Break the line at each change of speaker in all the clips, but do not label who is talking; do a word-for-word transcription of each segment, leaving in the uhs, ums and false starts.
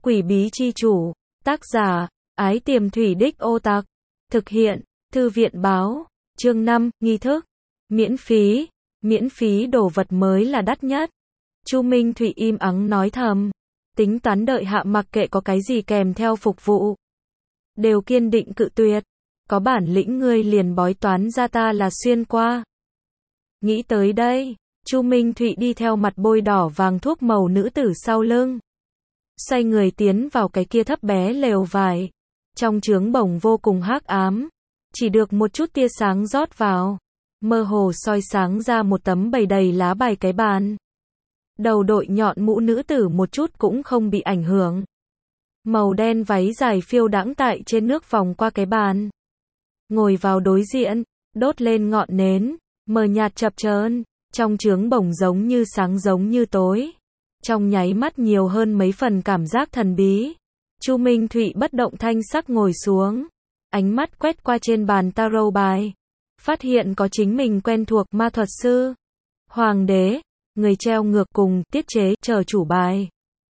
Quỷ bí chi chủ, tác giả, Ái Tiềm Thủy Đích Ô Tặc, thực hiện, Thư viện báo, chương năm, nghi thức, miễn phí, miễn phí đồ vật mới là đắt nhất. Chu Minh Thụy im ắng nói thầm, tính toán đợi hạ mặc kệ có cái gì kèm theo phục vụ. Đều kiên định cự tuyệt, có bản lĩnh ngươi liền bói toán ra ta là xuyên qua. Nghĩ tới đây, Chu Minh Thụy đi theo mặt bôi đỏ vàng thuốc màu nữ tử sau lưng. Xoay người tiến vào cái kia thấp bé lều vải. Trong trướng bổng vô cùng hắc ám. Chỉ được một chút tia sáng rót vào. Mơ hồ soi sáng ra một tấm bày đầy lá bài cái bàn. Đầu đội nhọn mũ nữ tử một chút cũng không bị ảnh hưởng. Màu đen váy dài phiêu đãng tại trên nước vòng qua cái bàn. Ngồi vào đối diện, đốt lên ngọn nến, mờ nhạt chập chờn, trong trướng bổng giống như sáng giống như tối. Trong nháy mắt nhiều hơn mấy phần cảm giác thần bí. Chu Minh Thụy bất động thanh sắc ngồi xuống, ánh mắt quét qua trên bàn tarot bài, phát hiện có chính mình quen thuộc ma thuật sư, hoàng đế, người treo ngược cùng tiết chế chờ chủ bài.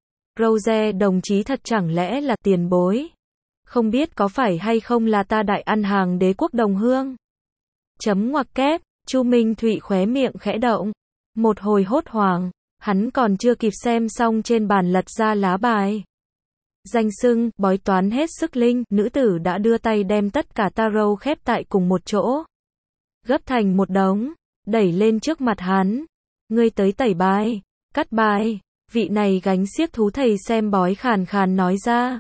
Rose đồng chí thật chẳng lẽ là tiền bối? Không biết có phải hay không là ta đại ăn hàng đế quốc đồng hương? Chấm ngoặc kép, Chu Minh Thụy khóe miệng khẽ động, một hồi hốt hoảng. Hắn còn chưa kịp xem xong trên bàn lật ra lá bài. Danh xưng, bói toán hết sức linh, nữ tử đã đưa tay đem tất cả tarot khép tại cùng một chỗ. Gấp thành một đống, đẩy lên trước mặt hắn. Ngươi tới tẩy bài, cắt bài, vị này gánh xiếc thú thầy xem bói khàn khàn nói ra.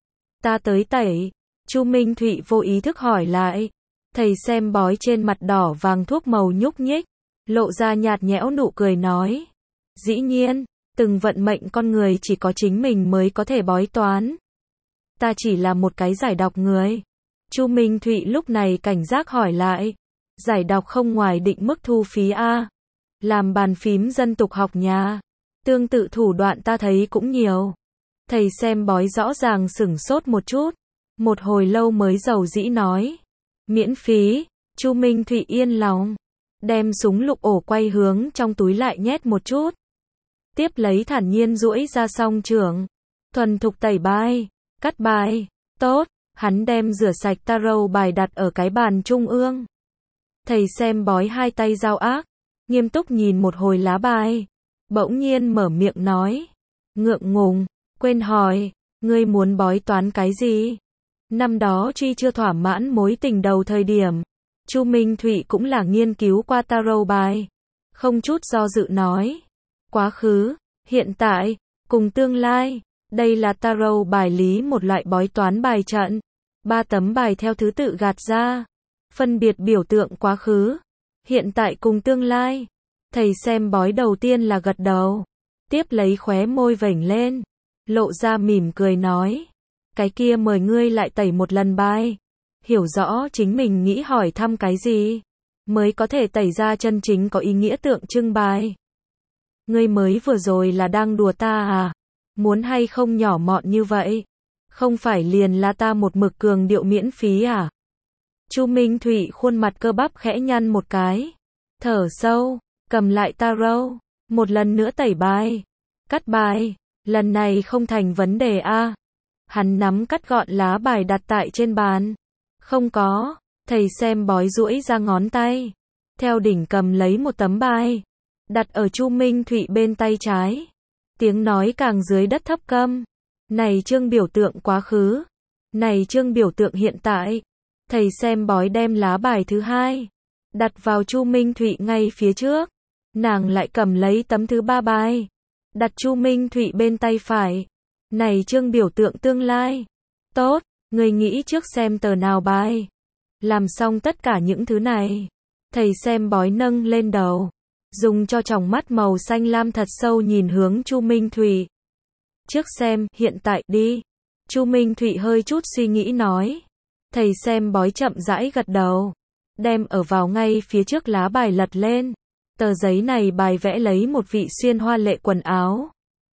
Ta tới tẩy, Chu Minh Thụy vô ý thức hỏi lại. Thầy xem bói trên mặt đỏ vàng thuốc màu nhúc nhích, lộ ra nhạt nhẽo nụ cười nói. Dĩ nhiên, từng vận mệnh con người chỉ có chính mình mới có thể bói toán. Ta chỉ là một cái giải đọc người. Chu Minh Thụy lúc này cảnh giác hỏi lại. Giải đọc không ngoài định mức thu phí a? Làm bàn phím dân tục học nhà. Tương tự thủ đoạn ta thấy cũng nhiều. Thầy xem bói rõ ràng sửng sốt một chút. Một hồi lâu mới dầu dĩ nói. Miễn phí, Chu Minh Thụy yên lòng. Đem súng lục ổ quay hướng trong túi lại nhét một chút. Tiếp lấy thản nhiên duỗi ra song trưởng. Thuần thục tẩy bài, cắt bài, tốt, hắn đem rửa sạch tarot bài đặt ở cái bàn trung ương. Thầy xem bói hai tay giao ác, nghiêm túc nhìn một hồi lá bài. Bỗng nhiên mở miệng nói. Ngượng ngùng, quên hỏi, ngươi muốn bói toán cái gì? Năm đó truy chưa thỏa mãn mối tình đầu thời điểm. Chu Minh Thụy cũng là nghiên cứu qua tarot bài. Không chút do dự nói. Quá khứ, hiện tại, cùng tương lai. Đây là tarot bài lý một loại bói toán bài trận. Ba tấm bài theo thứ tự gạt ra. Phân biệt biểu tượng quá khứ, hiện tại cùng tương lai. Thầy xem bói đầu tiên là gật đầu. Tiếp lấy khóe môi vểnh lên. Lộ ra mỉm cười nói. Cái kia mời ngươi lại tẩy một lần bài. Hiểu rõ chính mình nghĩ hỏi thăm cái gì. Mới có thể tẩy ra chân chính có ý nghĩa tượng trưng bài. Ngươi mới vừa rồi là đang đùa ta à? Muốn hay không nhỏ mọn như vậy? Không phải liền là ta một mực cường điệu miễn phí à? Chu Minh Thụy khuôn mặt cơ bắp khẽ nhăn một cái. Thở sâu, cầm lại tarot. Một lần nữa tẩy bài. Cắt bài. Lần này không thành vấn đề a à? Hắn nắm cắt gọn lá bài đặt tại trên bàn. Không có. Thầy xem bói duỗi ra ngón tay. Theo đỉnh cầm lấy một tấm bài. Đặt ở Chu Minh Thụy bên tay trái. Tiếng nói càng dưới đất thấp câm. Này chương biểu tượng quá khứ. Này chương biểu tượng hiện tại. Thầy xem bói đem lá bài thứ hai. Đặt vào Chu Minh Thụy ngay phía trước. Nàng lại cầm lấy tấm thứ ba bài. Đặt Chu Minh Thụy bên tay phải. Này chương biểu tượng tương lai. Tốt, người nghĩ trước xem tờ nào bài. Làm xong tất cả những thứ này. Thầy xem bói nâng lên đầu. Dùng cho tròng mắt màu xanh lam thật sâu nhìn hướng Chu Minh Thụy. Trước xem, hiện tại, đi. Chu Minh Thụy hơi chút suy nghĩ nói. Thầy xem bói chậm rãi gật đầu. Đem ở vào ngay phía trước lá bài lật lên. Tờ giấy này bài vẽ lấy một vị xuyên hoa lệ quần áo.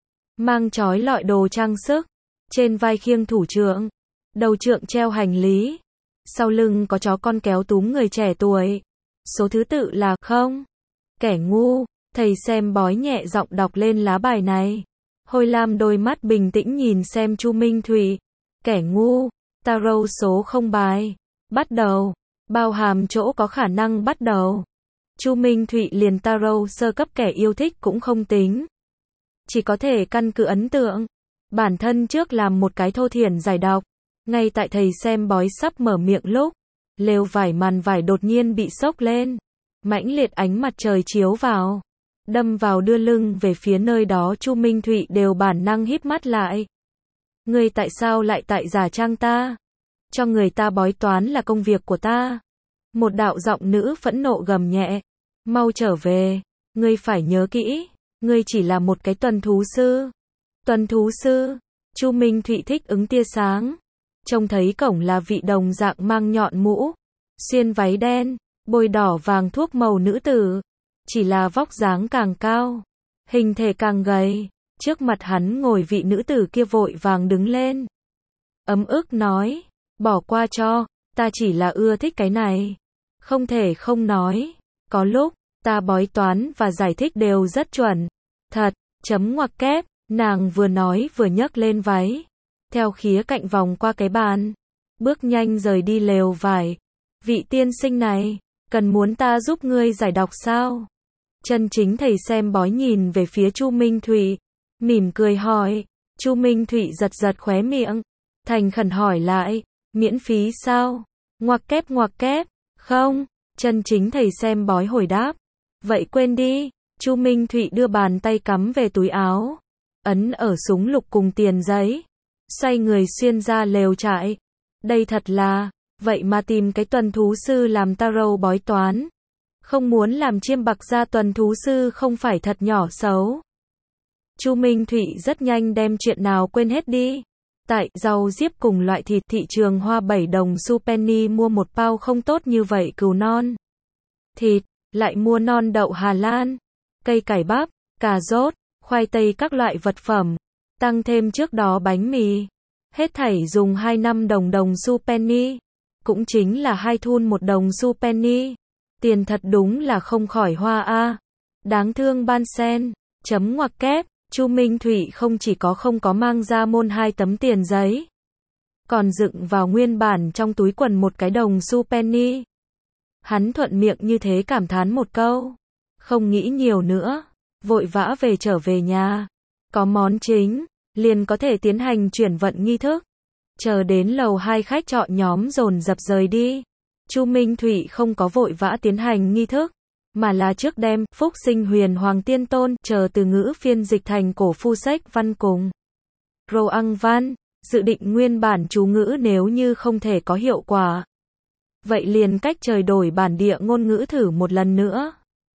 Mang trói lọi đồ trang sức. Trên vai khiêng thủ trượng. Đầu trượng treo hành lý. Sau lưng có chó con kéo túm người trẻ tuổi. Số thứ tự là không. Kẻ ngu, thầy xem bói nhẹ giọng đọc lên lá bài này. Hôi lam đôi mắt bình tĩnh nhìn xem Chu Minh Thụy. Kẻ ngu, tarot số không bài. Bắt đầu. Bao hàm chỗ có khả năng bắt đầu. Chu Minh Thụy liền tarot sơ cấp kẻ yêu thích cũng không tính. Chỉ có thể căn cứ ấn tượng. Bản thân trước làm một cái thô thiển giải đọc. Ngay tại thầy xem bói sắp mở miệng lúc, lều vải màn vải đột nhiên bị xốc lên. Mãnh liệt ánh mặt trời chiếu vào. Đâm vào đưa lưng về phía nơi đó Chu Minh Thụy đều bản năng híp mắt lại. Ngươi tại sao lại tại giả trang ta? Cho người ta bói toán là công việc của ta. Một đạo giọng nữ phẫn nộ gầm nhẹ. Mau trở về. Ngươi phải nhớ kỹ. Ngươi chỉ là một cái tuần thú sư. Tuần thú sư. Chu Minh Thụy thích ứng tia sáng. Trông thấy cổng là vị đồng dạng mang nhọn mũ. Xuyên váy đen. Bôi đỏ vàng thuốc màu nữ tử. Chỉ là vóc dáng càng cao. Hình thể càng gầy. Trước mặt hắn ngồi vị nữ tử kia vội vàng đứng lên. Ấm ức nói. Bỏ qua cho. Ta chỉ là ưa thích cái này. Không thể không nói. Có lúc, ta bói toán và giải thích đều rất chuẩn. Thật, chấm ngoặc kép. Nàng vừa nói vừa nhấc lên váy. Theo khía cạnh vòng qua cái bàn. Bước nhanh rời đi lều vải. Vị tiên sinh này, cần muốn ta giúp ngươi giải đọc sao? Chân chính thầy xem bói nhìn về phía Chu Minh Thụy. Mỉm cười hỏi. Chu Minh Thụy giật giật khóe miệng. Thành khẩn hỏi lại. Miễn phí sao? Ngoặc kép ngoặc kép. Không. Chân chính thầy xem bói hồi đáp. Vậy quên đi. Chu Minh Thụy đưa bàn tay cắm về túi áo. Ấn ở súng lục cùng tiền giấy. Xoay người xuyên ra lều trại. Đây thật là. Vậy mà tìm cái tuần thú sư làm tarot bói toán. Không muốn làm chiêm bạc ra tuần thú sư không phải thật nhỏ xấu. Chu Minh Thụy rất nhanh đem chuyện nào quên hết đi. Tại rau diếp cùng loại thịt thị trường hoa bảy đồng xu penny mua một bao không tốt như vậy cừu non. Thịt, lại mua non đậu Hà Lan, cây cải bắp, cà rốt, khoai tây các loại vật phẩm. Tăng thêm trước đó bánh mì. Hết thảy dùng hai năm đồng đồng xu penny. Cũng chính là hai thun một đồng xu penny. Tiền thật đúng là không khỏi hoa a. Đáng thương ban sen. Chấm ngoặc kép. Chu Minh Thụy không chỉ có không có mang ra môn hai tấm tiền giấy. Còn dựng vào nguyên bản trong túi quần một cái đồng xu penny. Hắn thuận miệng như thế cảm thán một câu. Không nghĩ nhiều nữa. Vội vã về trở về nhà. Có món chính. Liền có thể tiến hành chuyển vận nghi thức. Chờ đến lầu hai khách trọ nhóm dồn dập rời đi. Chu Minh Thụy không có vội vã tiến hành nghi thức. Mà là trước đem Phúc Sinh Huyền Hoàng Tiên Tôn chờ từ ngữ phiên dịch thành cổ phu sách văn cùng Rô Ăn Văn, dự định nguyên bản chú ngữ nếu như không thể có hiệu quả. Vậy liền cách trời đổi bản địa ngôn ngữ thử một lần nữa.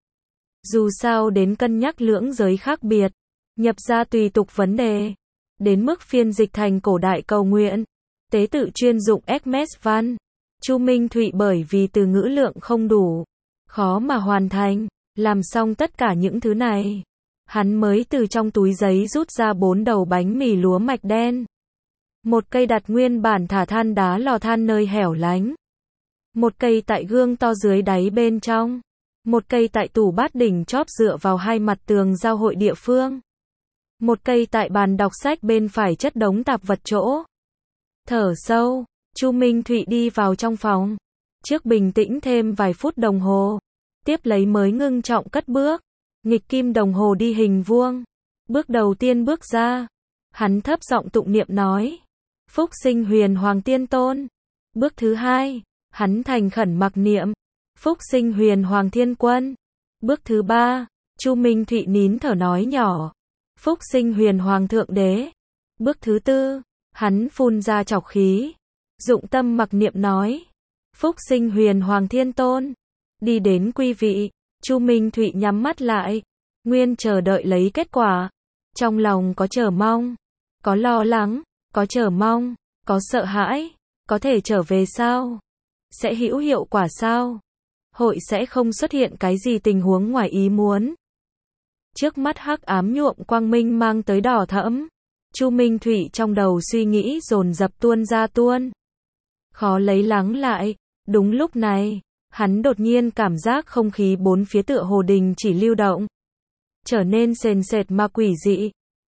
Dù sao đến cân nhắc lưỡng giới khác biệt, nhập ra tùy tục vấn đề. Đến mức phiên dịch thành cổ đại cầu nguyện, tế tự chuyên dụng Hermes văn. Chu Minh Thụy bởi vì từ ngữ lượng không đủ. Khó mà hoàn thành, làm xong tất cả những thứ này. Hắn mới từ trong túi giấy rút ra bốn đầu bánh mì lúa mạch đen. Một cây đặt nguyên bản thả than đá lò than nơi hẻo lánh. Một cây tại gương to dưới đáy bên trong. Một cây tại tủ bát đỉnh chóp dựa vào hai mặt tường giao hội địa phương. Một cây tại bàn đọc sách bên phải chất đống tạp vật chỗ. Thở sâu, Chu Minh Thụy đi vào trong phòng. Trước bình tĩnh thêm vài phút đồng hồ. Tiếp lấy mới ngưng trọng cất bước. Nghịch kim đồng hồ đi hình vuông. Bước đầu tiên bước ra. Hắn thấp giọng tụng niệm nói. Phúc Sinh Huyền Hoàng Tiên Tôn. Bước thứ hai. Hắn thành khẩn mặc niệm. Phúc Sinh Huyền Hoàng Thiên Quân. Bước thứ ba. Chu Minh Thụy nín thở nói nhỏ. Phúc Sinh Huyền Hoàng Thượng Đế. Bước thứ tư. Hắn phun ra trọc khí. Dụng tâm mặc niệm nói. Phúc Sinh Huyền Hoàng Thiên Tôn. Đi đến quy vị. Chu Minh Thụy nhắm mắt lại. Nguyên chờ đợi lấy kết quả. Trong lòng có chờ mong. Có lo lắng. Có chờ mong. Có sợ hãi. Có thể trở về sao? Sẽ hữu hiệu quả sao? Hội sẽ không xuất hiện cái gì tình huống ngoài ý muốn. Trước mắt hắc ám nhuộm quang minh mang tới đỏ thẫm. Chu Minh Thụy trong đầu suy nghĩ dồn dập tuôn ra tuôn. Khó lấy lắng lại. Đúng lúc này, hắn đột nhiên cảm giác không khí bốn phía tựa hồ đình chỉ lưu động. Trở nên sền sệt mà quỷ dị.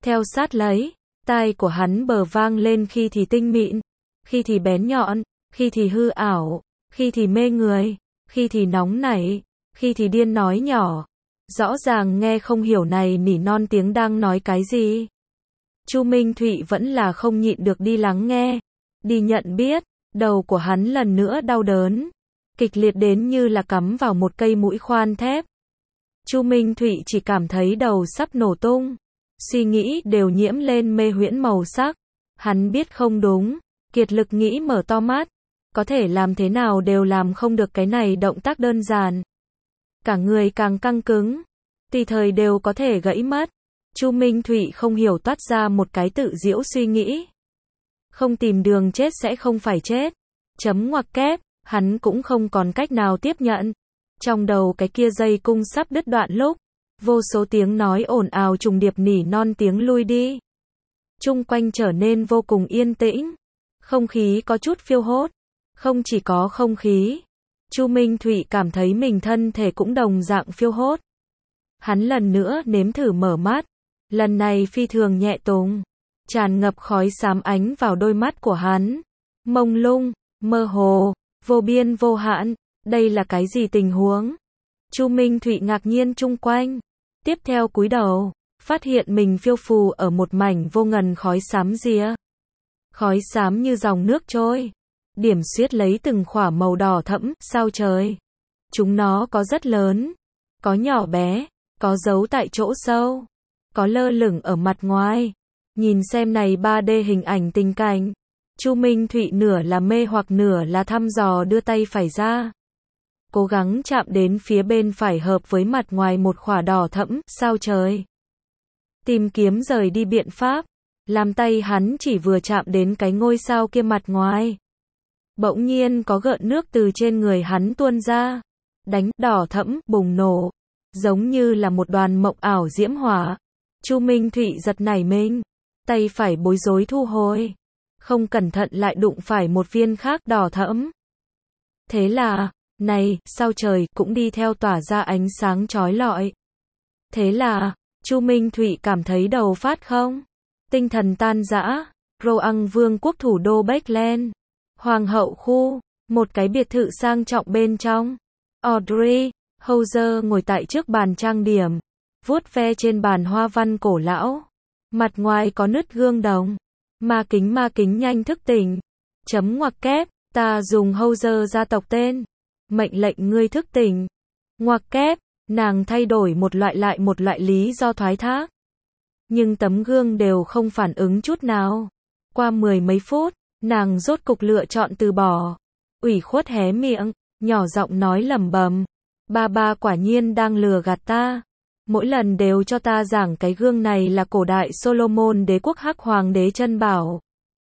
Theo sát lấy, tai của hắn bờ vang lên khi thì tinh mịn, khi thì bén nhọn, khi thì hư ảo, khi thì mê người, khi thì nóng nảy, khi thì điên nói nhỏ. Rõ ràng nghe không hiểu này nỉ non tiếng đang nói cái gì. Chu Minh Thụy vẫn là không nhịn được đi lắng nghe, đi nhận biết, đầu của hắn lần nữa đau đớn, kịch liệt đến như là cắm vào một cây mũi khoan thép. Chu Minh Thụy chỉ cảm thấy đầu sắp nổ tung, suy nghĩ đều nhiễm lên mê huyễn màu sắc. Hắn biết không đúng, kiệt lực nghĩ mở to mắt, có thể làm thế nào đều làm không được cái này động tác đơn giản. Cả người càng căng cứng, tùy thời đều có thể gãy mất. Chu Minh Thụy không hiểu toát ra một cái tự giễu suy nghĩ. Không tìm đường chết sẽ không phải chết. Chấm ngoặc kép, hắn cũng không còn cách nào tiếp nhận. Trong đầu cái kia dây cung sắp đứt đoạn lúc, vô số tiếng nói ồn ào trùng điệp nỉ non tiếng lui đi. Chung quanh trở nên vô cùng yên tĩnh. Không khí có chút phiêu hốt. Không chỉ có không khí, Chu Minh Thụy cảm thấy mình thân thể cũng đồng dạng phiêu hốt. Hắn lần nữa nếm thử mở mắt, lần này phi thường nhẹ tùng, tràn ngập khói xám ánh vào đôi mắt của hắn. Mông lung, mơ hồ, vô biên vô hạn, đây là cái gì tình huống? Chu Minh Thụy ngạc nhiên chung quanh, tiếp theo cúi đầu, phát hiện mình phiêu phù ở một mảnh vô ngần khói xám rịa. Khói xám như dòng nước trôi, điểm xuyết lấy từng khỏa màu đỏ thẫm, sao trời. Chúng nó có rất lớn, có nhỏ bé, có giấu tại chỗ sâu, có lơ lửng ở mặt ngoài. Nhìn xem này ba D hình ảnh tình cảnh, Chu Minh Thụy nửa là mê hoặc nửa là thăm dò đưa tay phải ra. Cố gắng chạm đến phía bên phải hợp với mặt ngoài một khỏa đỏ thẫm, sao trời. Tìm kiếm rời đi biện pháp, làm tay hắn chỉ vừa chạm đến cái ngôi sao kia mặt ngoài. Bỗng nhiên có gợn nước từ trên người hắn tuôn ra, đánh, đỏ thẫm, bùng nổ, giống như là một đoàn mộng ảo diễm hỏa. Chu Minh Thụy giật nảy mình, tay phải bối rối thu hồi, không cẩn thận lại đụng phải một viên khác đỏ thẫm. Thế là, này, sao trời, cũng đi theo tỏa ra ánh sáng chói lọi. Thế là, Chu Minh Thụy cảm thấy đầu phát không, tinh thần tan rã. Roang Vương quốc thủ đô Beckland, Hoàng hậu khu, một cái biệt thự sang trọng bên trong. Audrey Hauser ngồi tại trước bàn trang điểm, vuốt ve trên bàn hoa văn cổ lão. Mặt ngoài có nứt gương đồng. Ma kính ma kính nhanh thức tỉnh. Chấm ngoặc kép, ta dùng Hauser gia tộc tên. Mệnh lệnh ngươi thức tỉnh. Ngoặc kép, nàng thay đổi một loại lại một loại lý do thoái thác. Nhưng tấm gương đều không phản ứng chút nào. Qua mười mấy phút, nàng rốt cục lựa chọn từ bỏ. Ủy khuất hé miệng, nhỏ giọng nói lẩm bẩm. Ba ba quả nhiên đang lừa gạt ta. Mỗi lần đều cho ta giảng cái gương này là cổ đại Solomon đế quốc hắc hoàng đế chân bảo.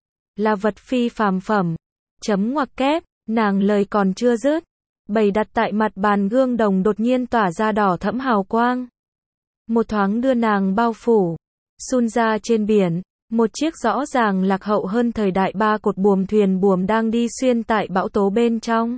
Là vật phi phàm phẩm. Chấm ngoặc kép, nàng lời còn chưa dứt. Bày đặt tại mặt bàn gương đồng đột nhiên tỏa ra đỏ thẫm hào quang. Một thoáng đưa nàng bao phủ. Sun ra trên biển, một chiếc rõ ràng lạc hậu hơn thời đại ba cột buồm thuyền buồm đang đi xuyên tại bão tố bên trong.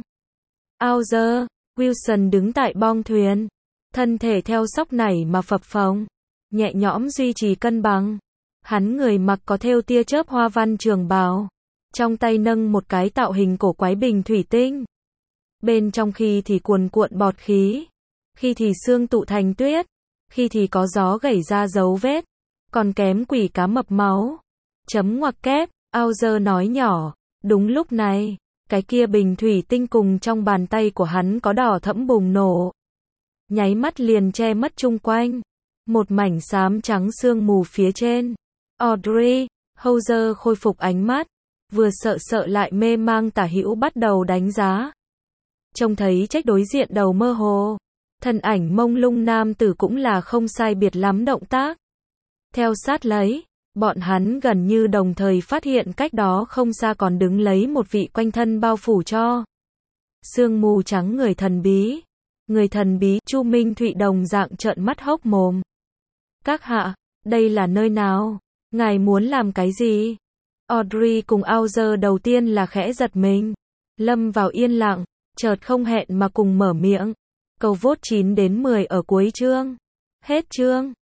Hauser, Wilson đứng tại bong thuyền, thân thể theo sóc nảy mà phập phồng, nhẹ nhõm duy trì cân bằng. Hắn người mặc có thêu tia chớp hoa văn trường bào, trong tay nâng một cái tạo hình cổ quái bình thủy tinh. Bên trong khi thì cuồn cuộn bọt khí, khi thì sương tụ thành tuyết, khi thì có gió gảy ra dấu vết, còn kém quỷ cá mập máu. Chấm ngoặc kép, Hauser nói nhỏ, đúng lúc này, cái kia bình thủy tinh cùng trong bàn tay của hắn có đỏ thẫm bùng nổ. Nháy mắt liền che mất chung quanh, một mảnh xám trắng sương mù phía trên. Audrey Hauser khôi phục ánh mắt, vừa sợ sợ lại mê mang tả hữu bắt đầu đánh giá. Trông thấy trách đối diện đầu mơ hồ, thân ảnh mông lung nam tử cũng là không sai biệt lắm động tác. Theo sát lấy, bọn hắn gần như đồng thời phát hiện cách đó không xa còn đứng lấy một vị quanh thân bao phủ cho sương mù trắng người thần bí. Người thần bí, Chu Minh Thụy đồng dạng trợn mắt hốc mồm. Các hạ, đây là nơi nào? Ngài muốn làm cái gì? Audrey cùng Hauser đầu tiên là khẽ giật mình, lâm vào yên lặng, chợt không hẹn mà cùng mở miệng. Câu vote chín đến mười ở cuối chương. Hết chương.